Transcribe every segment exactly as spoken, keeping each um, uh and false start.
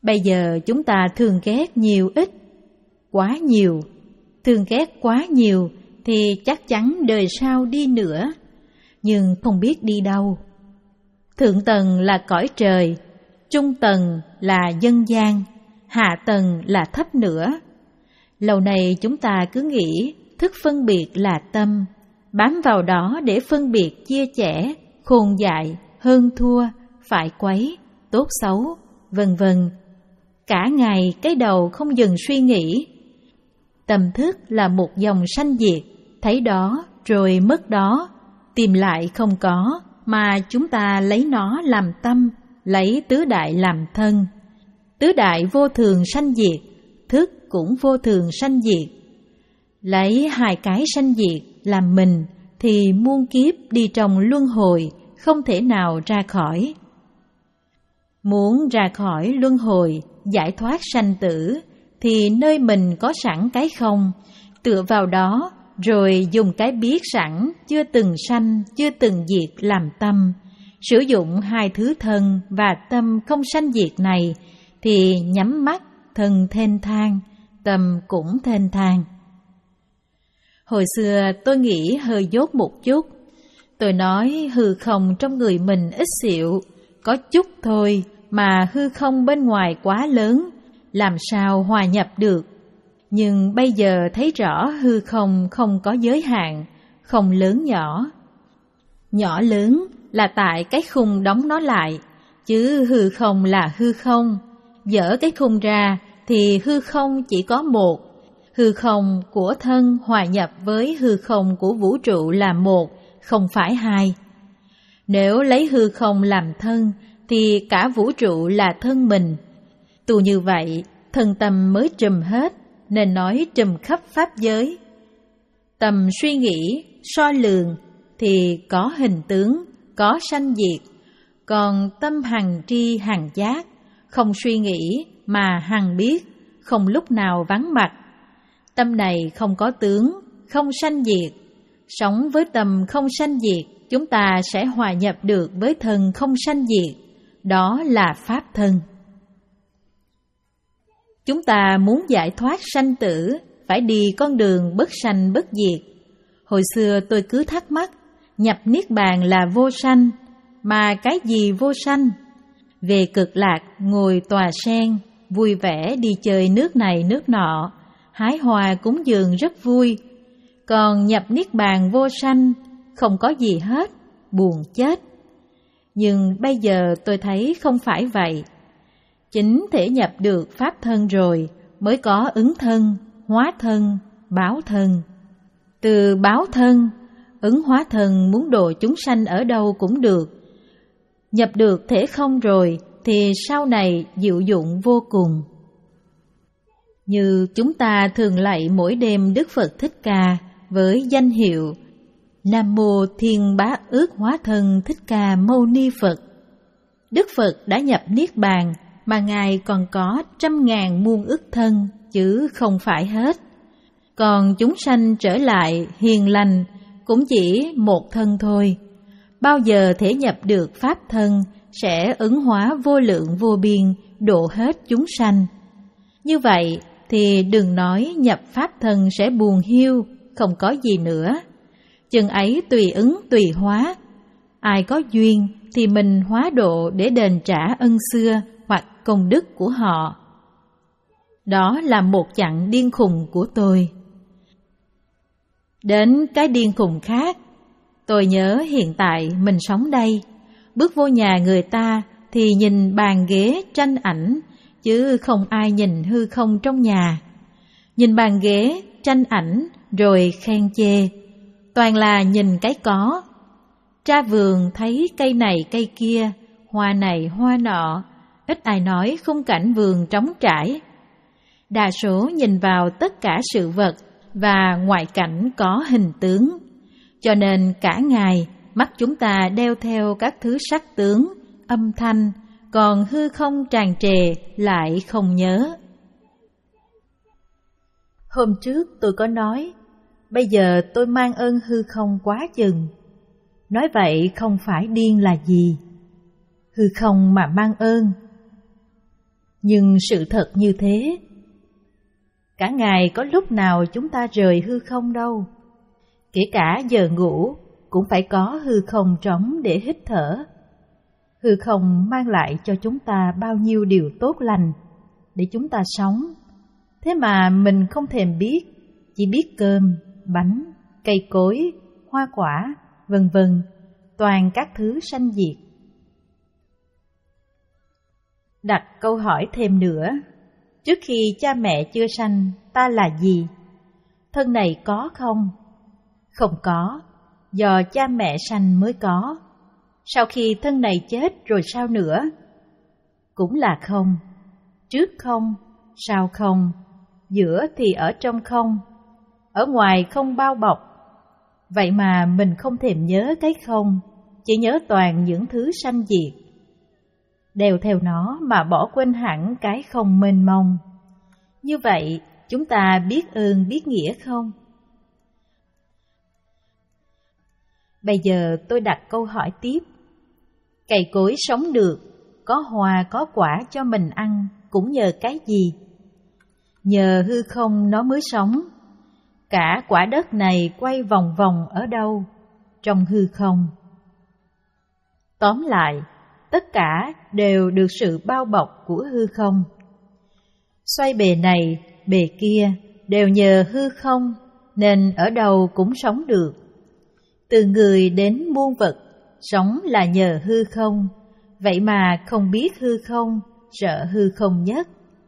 Bây giờ chúng ta thương ghét nhiều ít, quá nhiều. Thương ghét quá nhiều thì chắc chắn đời sau đi nữa, nhưng không biết đi đâu. Thượng tầng là cõi trời, trung tầng là dân gian, hạ tầng là thấp nữa. Lâu nay chúng ta cứ nghĩ thức phân biệt là tâm, bám vào đó để phân biệt chia chẻ, khôn dại, hơn thua, phải quấy, tốt xấu, vân vân. Cả ngày cái đầu không dừng suy nghĩ. Tâm thức là một dòng sanh diệt, thấy đó rồi mất đó, tìm lại không có, mà chúng ta lấy nó làm tâm, lấy tứ đại làm thân. Tứ đại vô thường sanh diệt, thức cũng vô thường sanh diệt. Lấy hai cái sanh diệt làm mình thì muôn kiếp đi trong luân hồi, không thể nào ra khỏi. Muốn ra khỏi luân hồi, giải thoát sanh tử, thì nơi mình có sẵn cái không, tựa vào đó, rồi dùng cái biết sẵn, chưa từng sanh, chưa từng diệt làm tâm. Sử dụng hai thứ thân và tâm không sanh diệt này, thì nhắm mắt, thân thênh thang, tâm cũng thênh thang. Hồi xưa tôi nghĩ hơi dốt một chút. Tôi nói hư không trong người mình ít xịu, có chút thôi mà hư không bên ngoài quá lớn, làm sao hòa nhập được. Nhưng bây giờ thấy rõ hư không không có giới hạn, không lớn nhỏ. Nhỏ lớn là tại cái khung đóng nó lại, chứ hư không là hư không. Dỡ cái khung ra thì hư không chỉ có một. Hư không của thân hòa nhập với hư không của vũ trụ là một, không phải hai. Nếu lấy hư không làm thân thì cả vũ trụ là thân mình. Tu như vậy, thân tâm mới trùm hết, nên nói trùm khắp pháp giới. Tầm suy nghĩ, so lường thì có hình tướng, có sanh diệt. Còn tâm hằng tri hằng giác, không suy nghĩ mà hằng biết, không lúc nào vắng mặt. Tâm này không có tướng, không sanh diệt. Sống với tâm không sanh diệt, chúng ta sẽ hòa nhập được với thân không sanh diệt. Đó là pháp thân. Chúng ta muốn giải thoát sanh tử, phải đi con đường bất sanh bất diệt. Hồi xưa tôi cứ thắc mắc, nhập niết bàn là vô sanh, mà cái gì vô sanh? Về cực lạc ngồi tòa sen, vui vẻ đi chơi nước này nước nọ, hái hoa cúng dường rất vui. Còn nhập niết bàn vô sanh, không có gì hết, buồn chết. Nhưng bây giờ tôi thấy không phải vậy. Chính thể nhập được pháp thân rồi mới có ứng thân, hóa thân, báo thân. Từ báo thân, ứng hóa thân muốn độ chúng sanh ở đâu cũng được. Nhập được thể không rồi thì sau này diệu dụng vô cùng. Như chúng ta thường lạy mỗi đêm Đức Phật Thích Ca với danh hiệu Nam Mô Thiên Bá Ước Hóa Thân Thích Ca Mâu Ni Phật. Đức Phật đã nhập Niết Bàn mà Ngài còn có trăm ngàn muôn ức thân, chứ không phải hết. Còn chúng sanh trở lại hiền lành cũng chỉ một thân thôi. Bao giờ thể nhập được pháp thân sẽ ứng hóa vô lượng vô biên, độ hết chúng sanh. Như vậy thì đừng nói nhập pháp thân sẽ buồn hiu, không có gì nữa. Chừng ấy tùy ứng tùy hóa. Ai có duyên thì mình hóa độ để đền trả ân xưa hoặc công đức của họ. Đó là một chặng điên khùng của tôi. Đến cái điên khùng khác, tôi nhớ hiện tại mình sống đây, bước vô nhà người ta thì nhìn bàn ghế tranh ảnh, chứ không ai nhìn hư không trong nhà. Nhìn bàn ghế tranh ảnh rồi khen chê, toàn là nhìn cái có. Ra vườn thấy cây này cây kia, hoa này hoa nọ, ít ai nói khung cảnh vườn trống trải. Đa số nhìn vào tất cả sự vật và ngoại cảnh có hình tướng, cho nên cả ngày mắt chúng ta đeo theo các thứ sắc tướng, âm thanh, còn hư không tràn trề lại không nhớ. Hôm trước tôi có nói, bây giờ tôi mang ơn hư không quá chừng. Nói vậy không phải điên là gì. Hư không mà mang ơn. Nhưng sự thật như thế. Cả ngày có lúc nào chúng ta rời hư không đâu. Kể cả giờ ngủ cũng phải có hư không trống để hít thở. Hư không mang lại cho chúng ta bao nhiêu điều tốt lành để chúng ta sống. Thế mà mình không thèm biết, chỉ biết cơm, bánh, cây cối, hoa quả, vân vân, toàn các thứ sanh diệt. Đặt câu hỏi thêm nữa, trước khi cha mẹ chưa sanh, ta là gì? Thân này có không? Không có, do cha mẹ sanh mới có. Sau khi thân này chết rồi sao nữa? Cũng là không, trước không, sau không, giữa thì ở trong không, ở ngoài không bao bọc. Vậy mà mình không thèm nhớ cái không, chỉ nhớ toàn những thứ sanh diệt. Đeo theo nó mà bỏ quên hẳn cái không mênh mông. Như vậy, chúng ta biết ơn biết nghĩa không? Bây giờ tôi đặt câu hỏi tiếp. Cây cối sống được, có hoa có quả cho mình ăn cũng nhờ cái gì? Nhờ hư không nó mới sống. Cả quả đất này quay vòng vòng ở đâu? Trong hư không. Tóm lại, tất cả đều được sự bao bọc của hư không. Xoay bề này, bề kia đều nhờ hư không, nên ở đâu cũng sống được. Từ người đến muôn vật, sống là nhờ hư không, vậy mà không biết hư không, sợ hư không nhất.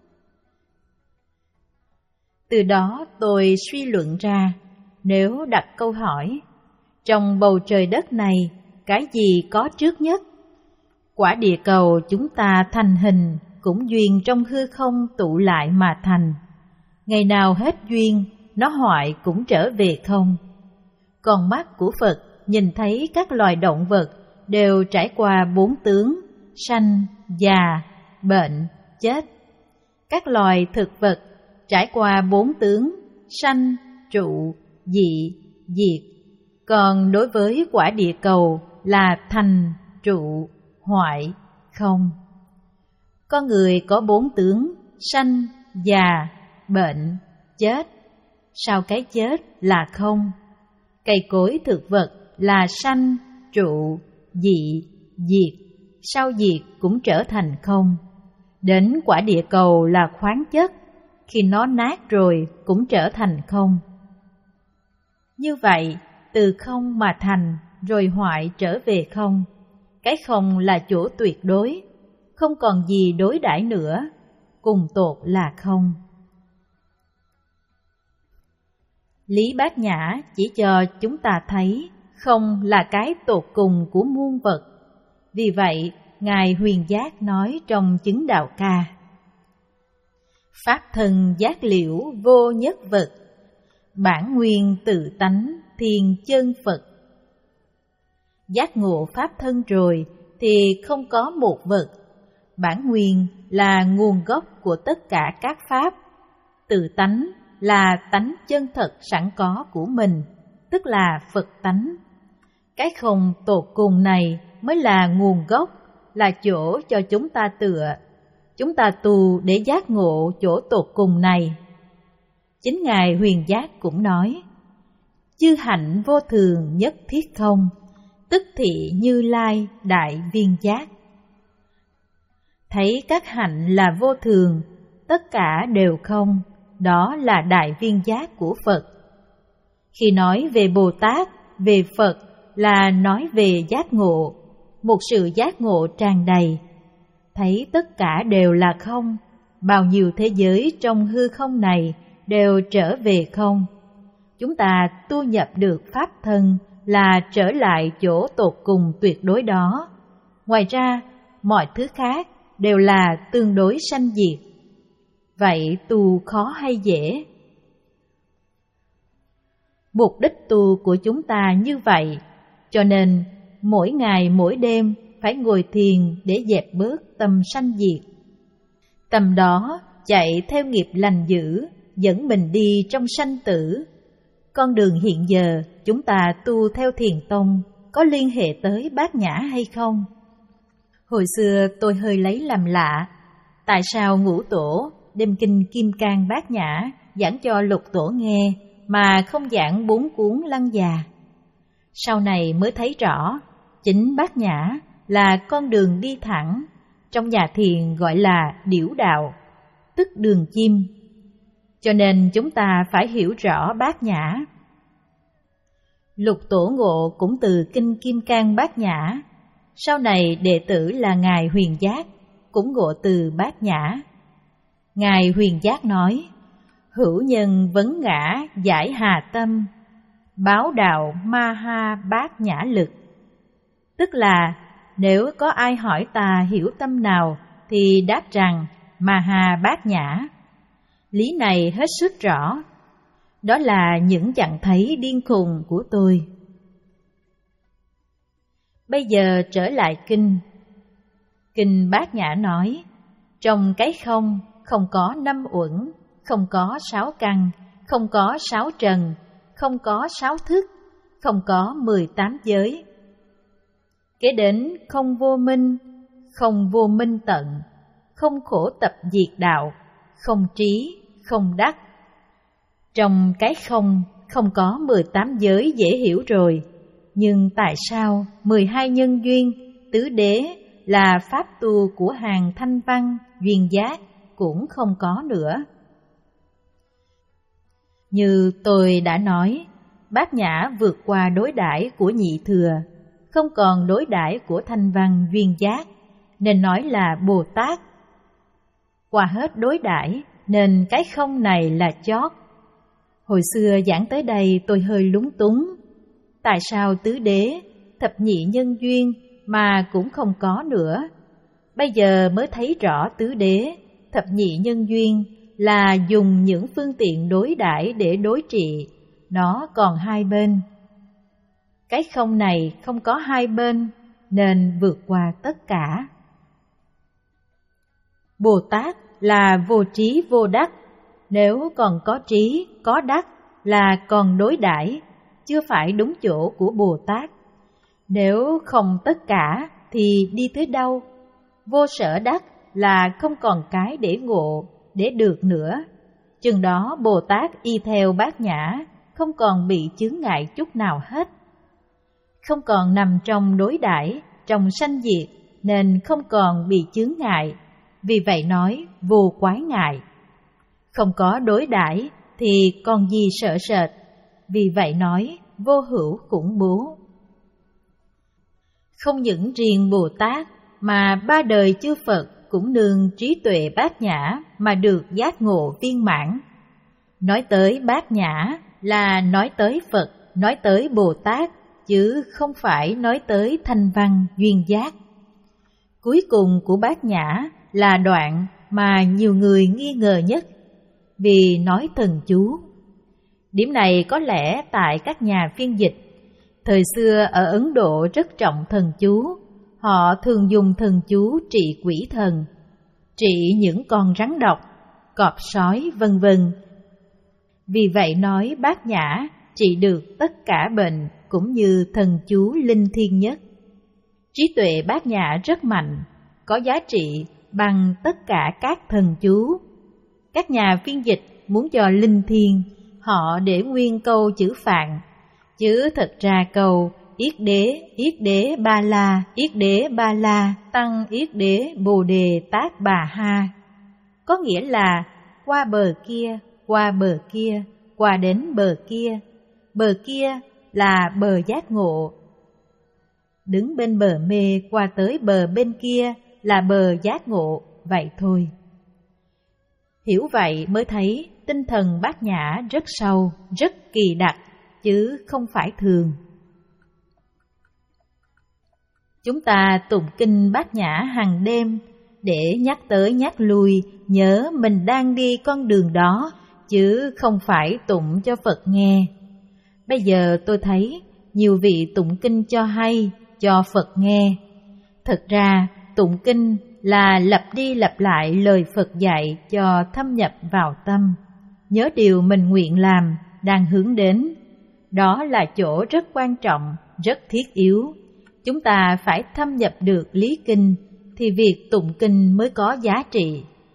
Từ đó tôi suy luận ra, nếu đặt câu hỏi, trong bầu trời đất này, cái gì có trước nhất? Quả địa cầu chúng ta thành hình cũng duyên trong hư không tụ lại mà thành. Ngày nào hết duyên, nó hoại cũng trở về không. Còn mắt của Phật nhìn thấy các loài động vật đều trải qua bốn tướng, sanh, già, bệnh, chết. Các loài thực vật trải qua bốn tướng, sanh, trụ, dị, diệt. Còn đối với quả địa cầu là thành, trụ, hoại, không. Con người có bốn tướng, sanh, già, bệnh, chết. Sau cái chết là không. Cây cối thực vật là sanh, trụ, dị, diệt. Sau diệt cũng trở thành không. Đến quả địa cầu là khoáng chất, khi nó nát rồi cũng trở thành không. Như vậy, từ không mà thành, rồi hoại trở về không. Cái không là chỗ tuyệt đối, không còn gì đối đãi nữa, cùng tột là không. Lý Bát Nhã chỉ cho chúng ta thấy không là cái tột cùng của muôn vật. Vì vậy, Ngài Huyền Giác nói trong Chứng Đạo Ca: Pháp thân giác liễu vô nhất vật, bản nguyên tự tánh thiên chân Phật. Giác ngộ pháp thân rồi thì không có một vật. Bản nguyên là nguồn gốc của tất cả các pháp. Tự tánh là tánh chân thật sẵn có của mình, tức là Phật tánh. Cái không tột cùng này mới là nguồn gốc, là chỗ cho chúng ta tựa. Chúng ta tu để giác ngộ chỗ tột cùng này. Chính Ngài Huyền Giác cũng nói: chư hạnh vô thường nhất thiết không, tức thị Như Lai đại viên giác. Thấy các hạnh là vô thường, tất cả đều không, đó là đại viên giác của Phật. Khi nói về Bồ Tát, về Phật là nói về giác ngộ, một sự giác ngộ tràn đầy. Thấy tất cả đều là không, bao nhiêu thế giới trong hư không này đều trở về không. Chúng ta tu nhập được pháp thân là trở lại chỗ tột cùng tuyệt đối đó. Ngoài ra, mọi thứ khác đều là tương đối sanh diệt. Vậy tu khó hay dễ? Mục đích tu của chúng ta như vậy, cho nên mỗi ngày mỗi đêm phải ngồi thiền để dẹp bớt tâm sanh diệt. Tâm đó chạy theo nghiệp lành dữ, dẫn mình đi trong sanh tử. Con đường hiện giờ chúng ta tu theo Thiền Tông có liên hệ tới Bát Nhã hay không? Hồi xưa tôi hơi lấy làm lạ, tại sao Ngũ Tổ đem kinh Kim Cang Bát Nhã giảng cho Lục Tổ nghe mà không giảng bốn cuốn Lăng Già? Sau này mới thấy rõ, chính Bát Nhã là con đường đi thẳng, trong nhà thiền gọi là điểu đạo, tức đường chim. Cho nên chúng ta phải hiểu rõ Bát Nhã. Lục Tổ ngộ cũng từ kinh Kim Cang Bát Nhã, sau này đệ tử là Ngài Huyền Giác cũng ngộ từ Bát Nhã. Ngài Huyền Giác nói, hữu nhân vấn ngã giải hà tâm, báo đạo ma ha bát nhã lực. Tức là nếu có ai hỏi ta hiểu tâm nào thì đáp rằng ma ha bát nhã. Lý này hết sức rõ. Đó là những chẳng thấy điên khùng của tôi. Bây giờ trở lại kinh. Kinh Bát Nhã nói, trong cái không, không có năm uẩn, không có sáu căn, không có sáu trần, không có sáu thức, không có mười tám giới. Kế đến không vô minh, không vô minh tận, không khổ tập diệt đạo, không trí, không đắc. Trong cái không, không có mười tám giới dễ hiểu rồi, nhưng tại sao mười hai nhân duyên, tứ đế là pháp tu của hàng thanh văn, duyên giác cũng không có nữa? Như tôi đã nói, Bát Nhã vượt qua đối đãi của nhị thừa, không còn đối đãi của thanh văn duyên giác, nên nói là Bồ Tát. Qua hết đối đãi nên cái không này là chót. Hồi xưa giảng tới đây tôi hơi lúng túng. Tại sao tứ đế, thập nhị nhân duyên mà cũng không có nữa? Bây giờ mới thấy rõ tứ đế, thập nhị nhân duyên là dùng những phương tiện đối đãi để đối trị, nó còn hai bên. Cái không này không có hai bên nên vượt qua tất cả. Bồ Tát là vô trí vô đắc, nếu còn có trí, có đắc là còn đối đãi, chưa phải đúng chỗ của Bồ Tát. Nếu không tất cả thì đi tới đâu? Vô sở đắc là không còn cái để ngộ, để được nữa. Chừng đó Bồ Tát y theo Bát Nhã, không còn bị chướng ngại chút nào hết. Không còn nằm trong đối đãi, trong sanh diệt, nên không còn bị chướng ngại. Vì vậy nói vô quái ngại. Không có đối đãi thì còn gì sợ sệt. Vì vậy nói vô hữu khủng bố. Không những riêng Bồ Tát mà ba đời chư Phật cũng nương trí tuệ Bát Nhã mà được giác ngộ viên mãn. Nói tới Bát Nhã là nói tới Phật, nói tới Bồ Tát, chứ không phải nói tới thanh văn duyên giác. Cuối cùng của Bát Nhã là đoạn mà nhiều người nghi ngờ nhất, vì nói thần chú. Điểm này có lẽ tại các nhà phiên dịch. Thời xưa ở Ấn Độ rất trọng thần chú, họ thường dùng thần chú trị quỷ thần, trị những con rắn độc, cọp sói vân vân. Vì vậy nói Bát Nhã trị được tất cả bệnh, cũng như thần chú linh thiêng nhất. Trí tuệ Bát Nhã rất mạnh, có giá trị bằng tất cả các thần chú. Các nhà phiên dịch muốn cho linh thiêng, họ để nguyên câu chữ Phạn, chứ thật ra câu Yết đế, Yết đế ba la, Yết đế ba la, tăng Yết đế bồ đề tát bà ha. Có nghĩa là qua bờ kia, qua bờ kia, qua đến bờ kia. Bờ kia là bờ giác ngộ. Đứng bên bờ mê qua tới bờ bên kia là bờ giác ngộ, vậy thôi. Hiểu vậy mới thấy tinh thần Bát Nhã rất sâu, rất kỳ đặc, chứ không phải thường. Chúng ta tụng kinh Bát Nhã hàng đêm để nhắc tới nhắc lui, nhớ mình đang đi con đường đó, chứ không phải tụng cho Phật nghe. Bây giờ tôi thấy nhiều vị tụng kinh cho hay, cho Phật nghe. Thật ra tụng kinh là lặp đi lặp lại lời Phật dạy cho thâm nhập vào tâm, nhớ điều mình nguyện làm, đang hướng đến. Đó là chỗ rất quan trọng, rất thiết yếu. Chúng ta phải thâm nhập được lý kinh thì việc tụng kinh mới có giá trị.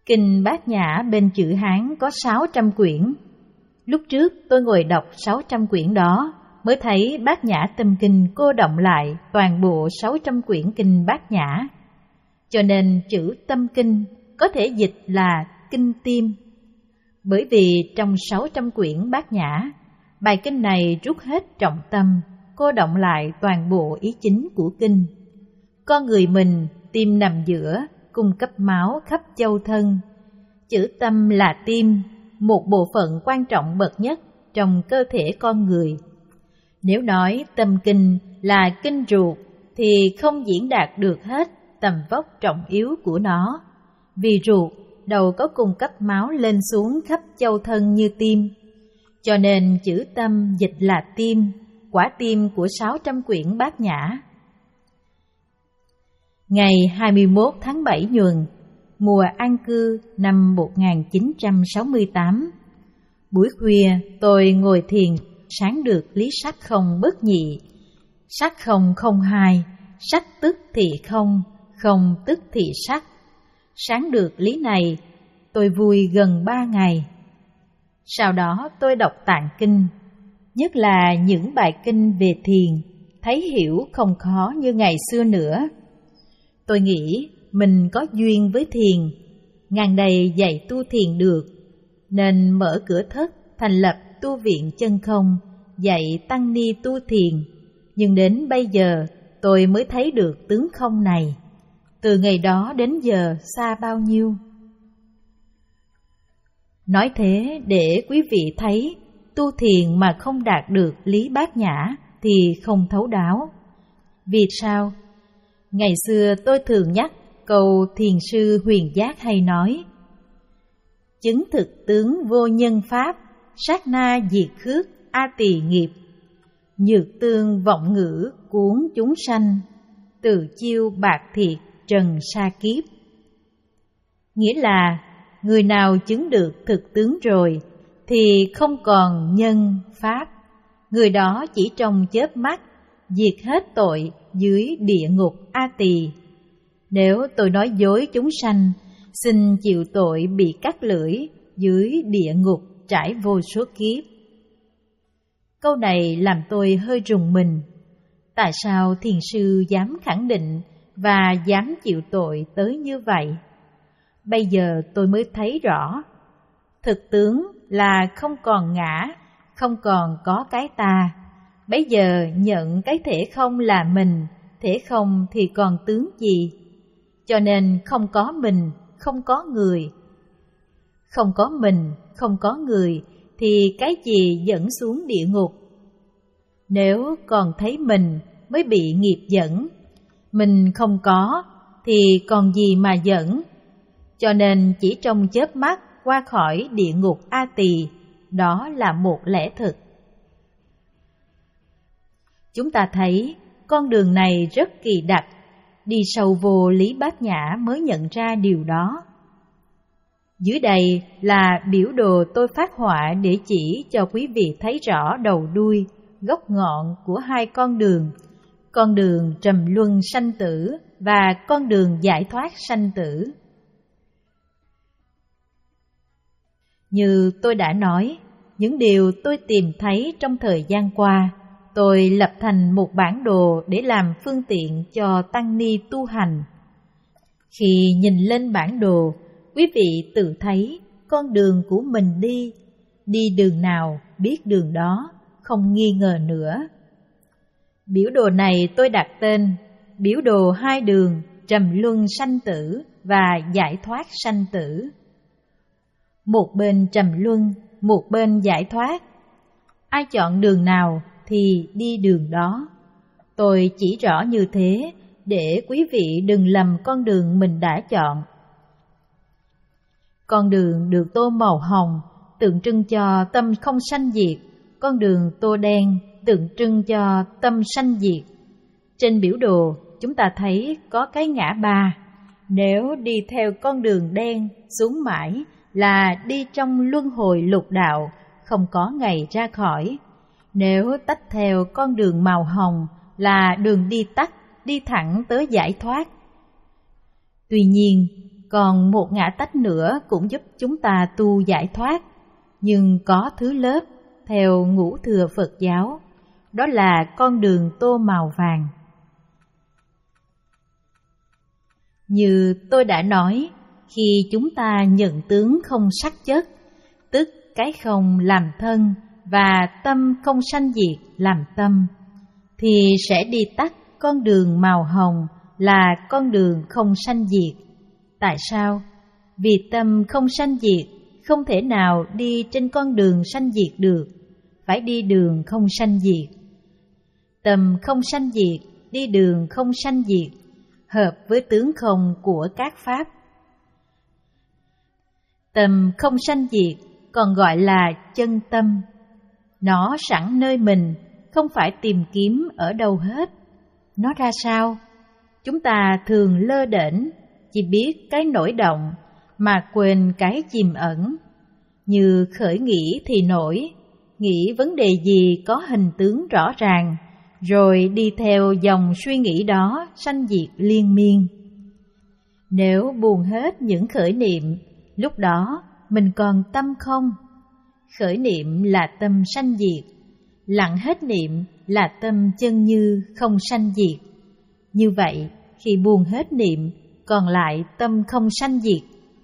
Kinh Bát Nhã bên chữ Hán có sáu trăm quyển. Lúc trước tôi ngồi đọc sáu trăm quyển đó, mới thấy Bát Nhã Tâm Kinh cô đọng lại toàn bộ sáu trăm quyển kinh Bát Nhã. Cho nên chữ Tâm Kinh có thể dịch là kinh tim. Bởi vì trong sáu trăm quyển Bát Nhã, bài kinh này rút hết trọng tâm, cô đọng lại toàn bộ ý chính của kinh. Con người mình, tim nằm giữa, cung cấp máu khắp châu thân. Chữ tâm là tim, một bộ phận quan trọng bậc nhất trong cơ thể con người. Nếu nói tâm kinh là kinh ruột thì không diễn đạt được hết tầm vóc trọng yếu của nó. Vì ruột đâu có cung cấp máu lên xuống khắp châu thân như tim. Cho nên chữ tâm dịch là tim, quả tim của sáu trăm quyển Bát Nhã. Ngày hai mươi mốt tháng bảy Nhuần, mùa an cư năm một nghìn chín trăm sáu mươi tám, buổi khuya tôi ngồi thiền, sáng được lý sắc không bất nhị. Sắc không không hai, sắc tức thì không, không tức thì sắc. Sáng được lý này, tôi vui gần ba ngày. Sau đó tôi đọc tạng kinh, nhất là những bài kinh về thiền, thấy hiểu không khó như ngày xưa nữa. Tôi nghĩ mình có duyên với thiền, ngàn đầy dạy tu thiền được, nên mở cửa thất thành lập tu viện chân không, dạy tăng ni tu thiền. Nhưng đến bây giờ tôi mới thấy được tướng không này. Từ ngày đó đến giờ xa bao nhiêu. Nói thế để quý vị thấy, tu thiền mà không đạt được lý Bát Nhã thì không thấu đáo. Vì sao? Ngày xưa tôi thường nhắc câu thiền sư Huyền Giác hay nói: chứng thực tướng vô nhân pháp, sát na diệt khước a tỳ nghiệp. Nhược tương vọng ngữ cuốn chúng sanh, từ chiêu bạc thiệt trần sa kiếp. Nghĩa là người nào chứng được thực tướng rồi thì không còn nhân pháp, người đó chỉ trong chớp mắt diệt hết tội dưới địa ngục A Tỳ. Nếu tôi nói dối chúng sanh, xin chịu tội bị cắt lưỡi dưới địa ngục trải vô số kiếp. Câu này làm tôi hơi rùng mình. Tại sao thiền sư dám khẳng định và dám chịu tội tới như vậy? Bây giờ tôi mới thấy rõ. Thực tướng là không còn ngã, không còn có cái ta. Bây giờ nhận cái thể không là mình, thể không thì còn tướng gì? Cho nên không có mình, không có người. Không có mình, không có người thì cái gì dẫn xuống địa ngục? Nếu còn thấy mình mới bị nghiệp dẫn, mình không có thì còn gì mà dẫn? Cho nên chỉ trong chớp mắt qua khỏi địa ngục A Tỳ, đó là một lẽ thực. Chúng ta thấy con đường này rất kỳ đặc, đi sâu vô lý Bát Nhã mới nhận ra điều đó. Dưới đây là biểu đồ tôi phát họa để chỉ cho quý vị thấy rõ đầu đuôi, gốc ngọn của hai con đường, con đường trầm luân sanh tử và con đường giải thoát sanh tử. Như tôi đã nói, những điều tôi tìm thấy trong thời gian qua, tôi lập thành một bản đồ để làm phương tiện cho tăng ni tu hành. Khi nhìn lên bản đồ, quý vị tự thấy con đường của mình đi, đi đường nào biết đường đó, không nghi ngờ nữa. Biểu đồ này tôi đặt tên biểu đồ hai đường trầm luân sanh tử và giải thoát sanh tử. Một bên trầm luân, một bên giải thoát. Ai chọn đường nào thì đi đường đó. Tôi chỉ rõ như thế để quý vị đừng lầm con đường mình đã chọn. Con đường được tô màu hồng tượng trưng cho tâm không sanh diệt, con đường tô đen tượng trưng cho tâm sanh diệt. Trên biểu đồ chúng ta thấy có cái ngã ba. Nếu đi theo con đường đen xuống mãi là đi trong luân hồi lục đạo, không có ngày ra khỏi. Nếu tách theo con đường màu hồng là đường đi tắt, đi thẳng tới giải thoát. Tuy nhiên, còn một ngã tách nữa cũng giúp chúng ta tu giải thoát, nhưng có thứ lớp theo ngũ thừa Phật giáo, đó là con đường tô màu vàng. Như tôi đã nói, khi chúng ta nhận tướng không sắc chất, tức cái không làm thân và tâm không sanh diệt làm tâm, thì sẽ đi tắt con đường màu hồng là con đường không sanh diệt. Tại sao? Vì tâm không sanh diệt không thể nào đi trên con đường sanh diệt được, phải đi đường không sanh diệt. Tâm không sanh diệt, đi đường không sanh diệt, hợp với tướng không của các pháp. Tâm không sanh diệt còn gọi là chân tâm. Nó sẵn nơi mình, không phải tìm kiếm ở đâu hết. Nó ra sao? Chúng ta thường lơ đễnh, chỉ biết cái nổi động mà quên cái chìm ẩn. Như khởi nghĩ thì nổi, nghĩ vấn đề gì có hình tướng rõ ràng, rồi đi theo dòng suy nghĩ đó sanh diệt liên miên. Nếu buông hết những khởi niệm, lúc đó mình còn tâm không. Khởi niệm là tâm sanh diệt, lặng hết niệm là tâm chân như không sanh diệt. Như vậy, khi buông hết niệm, còn lại tâm không sanh diệt.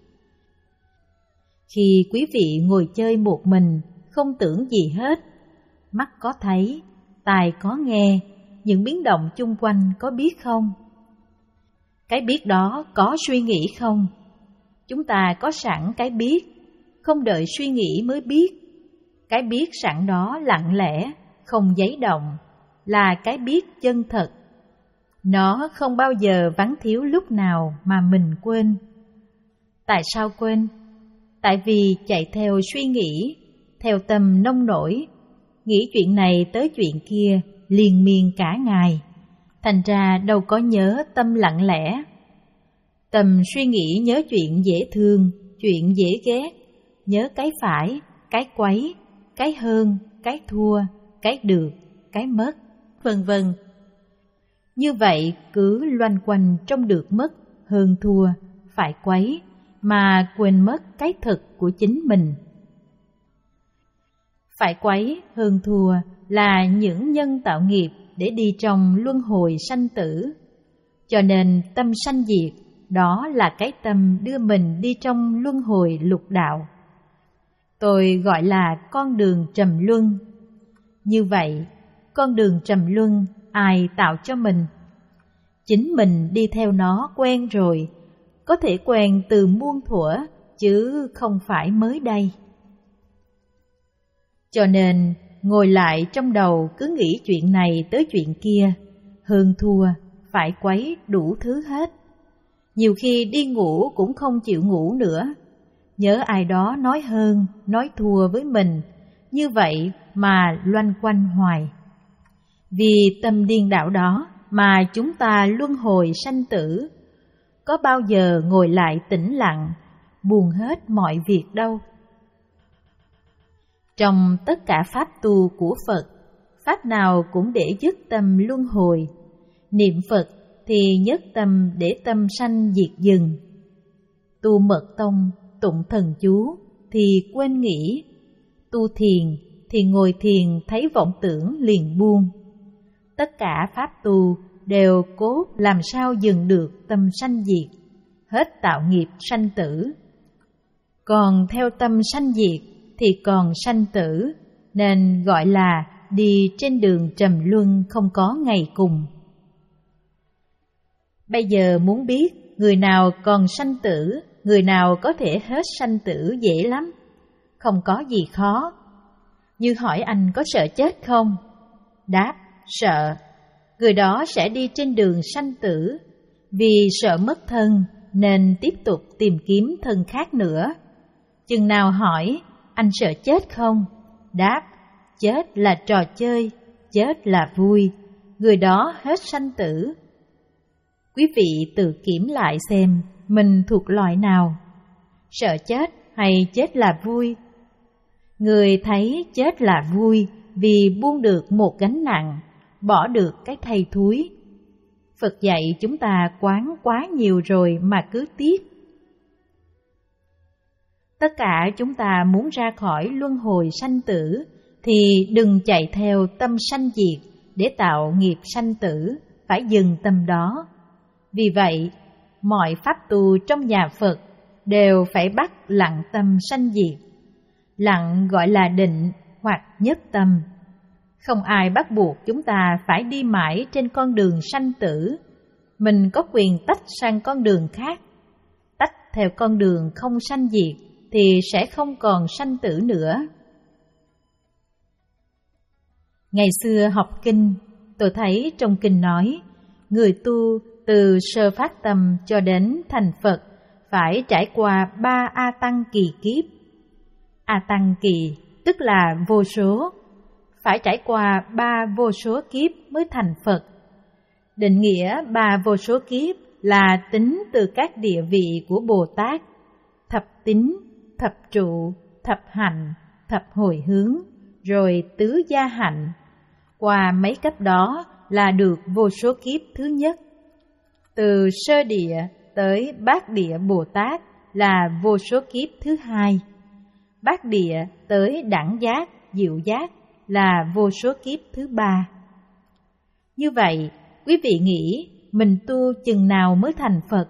Khi quý vị ngồi chơi một mình, không tưởng gì hết, mắt có thấy, tai có nghe, những biến động chung quanh có biết không? Cái biết đó có suy nghĩ không? Chúng ta có sẵn cái biết, không đợi suy nghĩ mới biết. Cái biết sẵn đó lặng lẽ, không giấy động, là cái biết chân thật. Nó không bao giờ vắng thiếu lúc nào mà mình quên. Tại sao quên? Tại vì chạy theo suy nghĩ, theo tâm nông nổi, nghĩ chuyện này tới chuyện kia, liên miên cả ngày. Thành ra đâu có nhớ tâm lặng lẽ. Tâm suy nghĩ nhớ chuyện dễ thương, chuyện dễ ghét, nhớ cái phải, cái quấy, cái hơn, cái thua, cái được, cái mất, vân vân. Như vậy cứ loanh quanh trong được mất, hơn thua, phải quấy, mà quên mất cái thực của chính mình. Phải quấy, hơn thua là những nhân tạo nghiệp để đi trong luân hồi sanh tử. Cho nên tâm sanh diệt, đó là cái tâm đưa mình đi trong luân hồi lục đạo. Tôi gọi là con đường trầm luân. Như vậy, con đường trầm luân ai tạo cho mình? Chính mình đi theo nó quen rồi, có thể quen từ muôn thuở, chứ không phải mới đây. Cho nên, ngồi lại trong đầu cứ nghĩ chuyện này tới chuyện kia, hơn thua, phải quấy đủ thứ hết. Nhiều khi đi ngủ cũng không chịu ngủ nữa, nhớ ai đó nói hơn, nói thua với mình, như vậy mà loanh quanh hoài. Vì tâm điên đảo đó mà chúng ta luân hồi sanh tử, có bao giờ ngồi lại tĩnh lặng, buông hết mọi việc đâu. Trong tất cả pháp tu của Phật, pháp nào cũng để dứt tâm luân hồi. Niệm Phật thì nhất tâm để tâm sanh diệt dừng. Tu mật tông, tụng thần chú thì quên nghĩ. Tu thiền thì ngồi thiền thấy vọng tưởng liền buông. Tất cả pháp tu đều cố làm sao dừng được tâm sanh diệt, hết tạo nghiệp sanh tử. Còn theo tâm sanh diệt thì còn sanh tử, nên gọi là đi trên đường trầm luân không có ngày cùng. Bây giờ muốn biết người nào còn sanh tử, người nào có thể hết sanh tử dễ lắm, không có gì khó. Như hỏi anh có sợ chết không? Đáp, sợ. Người đó sẽ đi trên đường sanh tử, vì sợ mất thân nên tiếp tục tìm kiếm thân khác nữa. Chừng nào hỏi, anh sợ chết không? Đáp, chết là trò chơi, chết là vui, người đó hết sanh tử. Quý vị tự kiểm lại xem mình thuộc loại nào, sợ chết hay chết là vui? Người thấy chết là vui vì buông được một gánh nặng, bỏ được cái thây thúi. Phật dạy chúng ta quán quá nhiều rồi mà cứ tiếc. Tất cả chúng ta muốn ra khỏi luân hồi sanh tử thì đừng chạy theo tâm sanh diệt để tạo nghiệp sanh tử, phải dừng tâm đó. Vì vậy, mọi pháp tu trong nhà Phật đều phải bắt lặng tâm sanh diệt. Lặng gọi là định hoặc nhất tâm. Không ai bắt buộc chúng ta phải đi mãi trên con đường sanh tử. Mình có quyền tách sang con đường khác. Tách theo con đường không sanh diệt thì sẽ không còn sanh tử nữa. Ngày xưa học kinh, tôi thấy trong kinh nói, người tu từ sơ phát tâm cho đến thành Phật phải trải qua ba A Tăng kỳ kiếp. A Tăng kỳ tức là vô số, phải trải qua ba vô số kiếp mới thành Phật. Định nghĩa ba vô số kiếp là tính từ các địa vị của Bồ Tát, thập tín, thập trụ, thập hạnh, thập hồi hướng, rồi tứ gia hạnh. Qua mấy cấp đó là được vô số kiếp thứ nhất. Từ sơ địa tới bát địa Bồ Tát là vô số kiếp thứ hai. Bát địa tới đẳng giác, diệu giác là vô số kiếp thứ ba. Như vậy, quý vị nghĩ mình tu chừng nào mới thành Phật?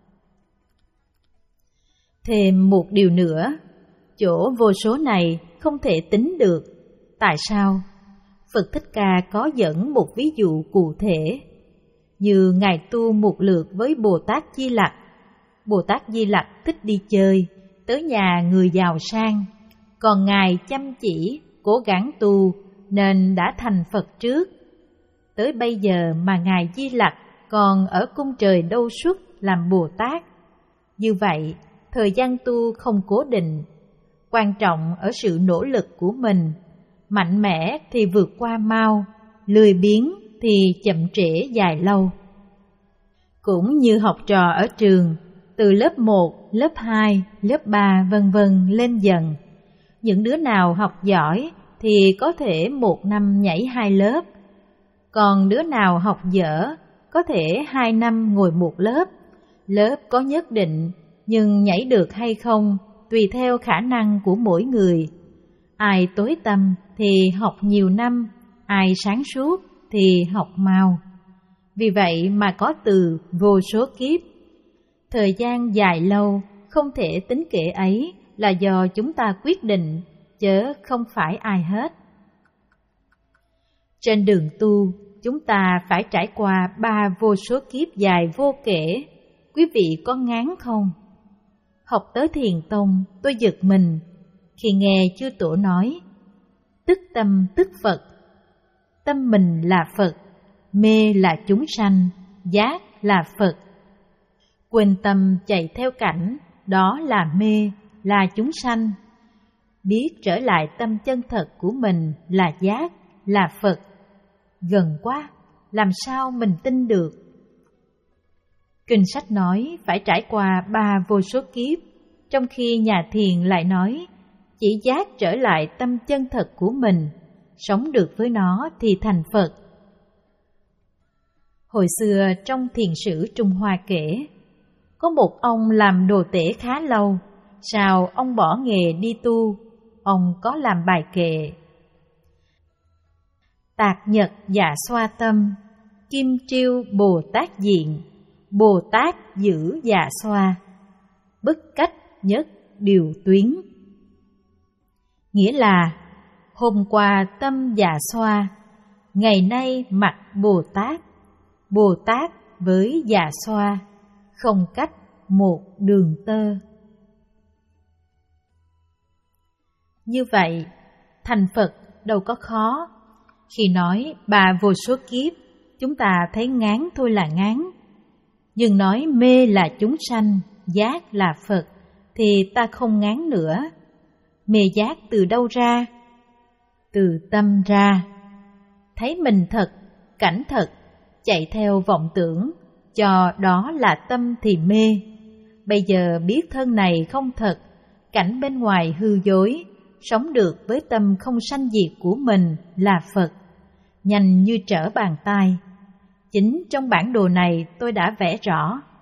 Thêm một điều nữa, chỗ vô số này không thể tính được. Tại sao? Phật Thích Ca có dẫn một ví dụ cụ thể. Như Ngài tu một lượt với Bồ Tát Di Lặc. Bồ Tát Di Lặc thích đi chơi, tới nhà người giàu sang. Còn Ngài chăm chỉ, cố gắng tu nên đã thành Phật trước. Tới bây giờ mà Ngài Di Lặc còn ở cung trời Đâu Xuất làm Bồ Tát. Như vậy, thời gian tu không cố định, quan trọng ở sự nỗ lực của mình. Mạnh mẽ thì vượt qua mau, lười biếng thì chậm trễ dài lâu. Cũng như học trò ở trường, từ lớp một, lớp hai, lớp ba vân vân lên dần. Những đứa nào học giỏi thì có thể một năm nhảy hai lớp, còn đứa nào học dở có thể hai năm ngồi một lớp. Lớp có nhất định, nhưng nhảy được hay không tùy theo khả năng của mỗi người. Ai tối tâm thì học nhiều năm, ai sáng suốt thì học mau. Vì vậy mà có từ vô số kiếp. Thời gian dài lâu không thể tính kể ấy là do chúng ta quyết định, chớ không phải ai hết. Trên đường tu, chúng ta phải trải qua ba vô số kiếp dài vô kể. Quý vị có ngán không? Học tới Thiền Tông, tôi giật mình khi nghe chư Tổ nói, tức tâm tức Phật. Tâm mình là Phật, mê là chúng sanh, giác là Phật. Quên tâm chạy theo cảnh, đó là mê, là chúng sanh. Biết trở lại tâm chân thật của mình là giác, là Phật. Gần quá, làm sao mình tin được? Kinh sách nói phải trải qua ba vô số kiếp, trong khi nhà thiền lại nói chỉ giác trở lại tâm chân thật của mình, sống được với nó thì thành Phật. Hồi xưa trong thiền sử Trung Hoa kể, có một ông làm đồ tể khá lâu, sau ông bỏ nghề đi tu, ông có làm bài kệ: Tạc nhật dạ xoa tâm, kim triêu Bồ Tát diện, Bồ Tát giữ dạ xoa, bất cách nhất điều tuyến. Nghĩa là, hôm qua tâm dạ xoa, ngày nay mặt Bồ Tát, Bồ Tát với dạ xoa, không cách một đường tơ. Như vậy, thành Phật đâu có khó. Khi nói ba vô số kiếp, chúng ta thấy ngán thôi là ngán. Nhưng nói mê là chúng sanh, giác là Phật, thì ta không ngán nữa. Mê giác từ đâu ra? Từ tâm ra. Thấy mình thật, cảnh thật, chạy theo vọng tưởng, cho đó là tâm thì mê. Bây giờ biết thân này không thật, cảnh bên ngoài hư dối, sống được với tâm không sanh diệt của mình là Phật, nhanh như trở bàn tay. Chính trong bản đồ này tôi đã vẽ rõ.